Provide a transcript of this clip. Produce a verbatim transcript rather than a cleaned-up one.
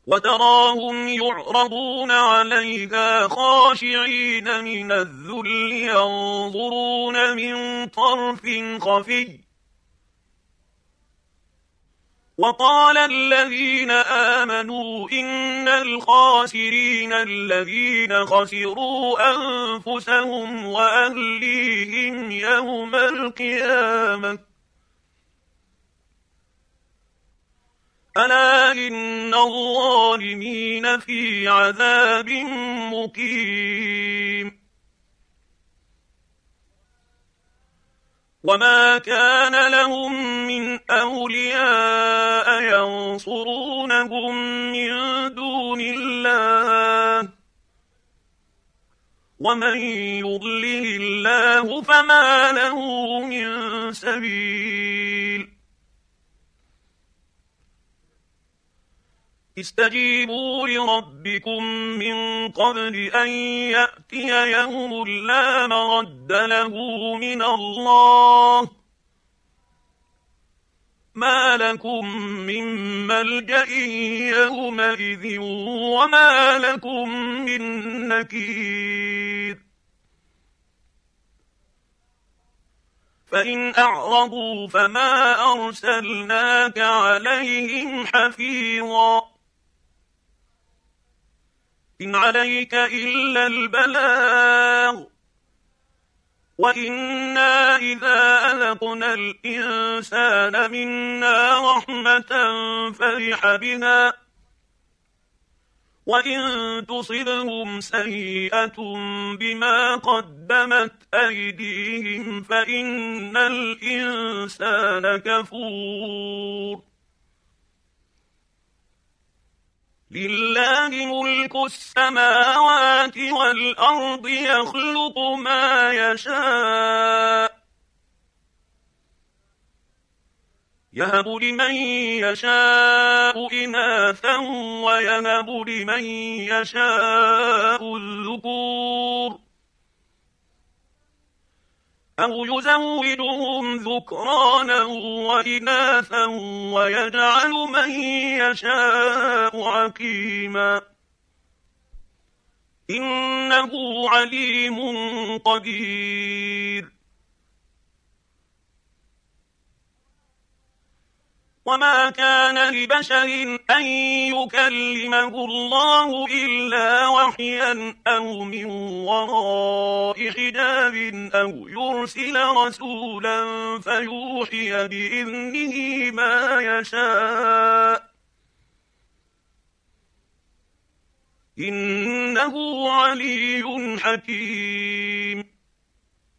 وتراهم يعرضون عليها خاشعين من الذل ينظرون من طرف خفي. وقال الذين آمنوا إن الخاسرين الذين خسروا أنفسهم وأهليهم يوم القيامة ألا إن الظالمين في عذاب مقيم. وما كان لهم من أولياء ينصرونهم من دون الله ومن يضلل الله فما له من سبيل. استجيبوا لربكم من قبل أن يأتي يوم لا مرد له من الله ما لكم من ملجأ يومئذ وما لكم من نكير. فإن أعرضوا فما أرسلناك عليهم حفيظا إن عليك إلا البلاغ وإنا إذا أذقنا الإنسان منا رحمة فرح بها وإن تصبهم سيئة بما قدمت أيديهم فإن الإنسان كفور. لله ملك السماوات والأرض يخلق ما يشاء يهب لمن يشاء إناثا ويهب لمن يشاء الذكور أو يزوجهم ذكرانا وإناثا ويجعل من يشاء عقيما إنه عليم قدير. وما كان لبشر أن يكلمه الله إلا وحيا أو من وراء حجاب أو يرسل رسولا فيوحي بإذنه ما يشاء إنه علي حكيم.